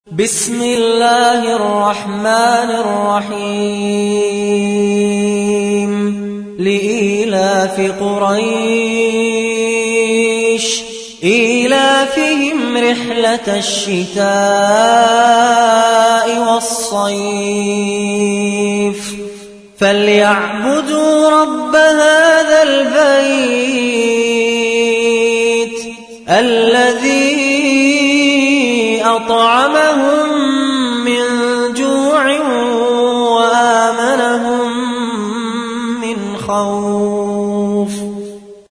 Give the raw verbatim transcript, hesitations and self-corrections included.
بسم الله الرحمن الرحيم لإيلاف قريش إيلافهم رحلة الشتاء والصيف فليعبدوا رب هذا البيت الذي أطعمهم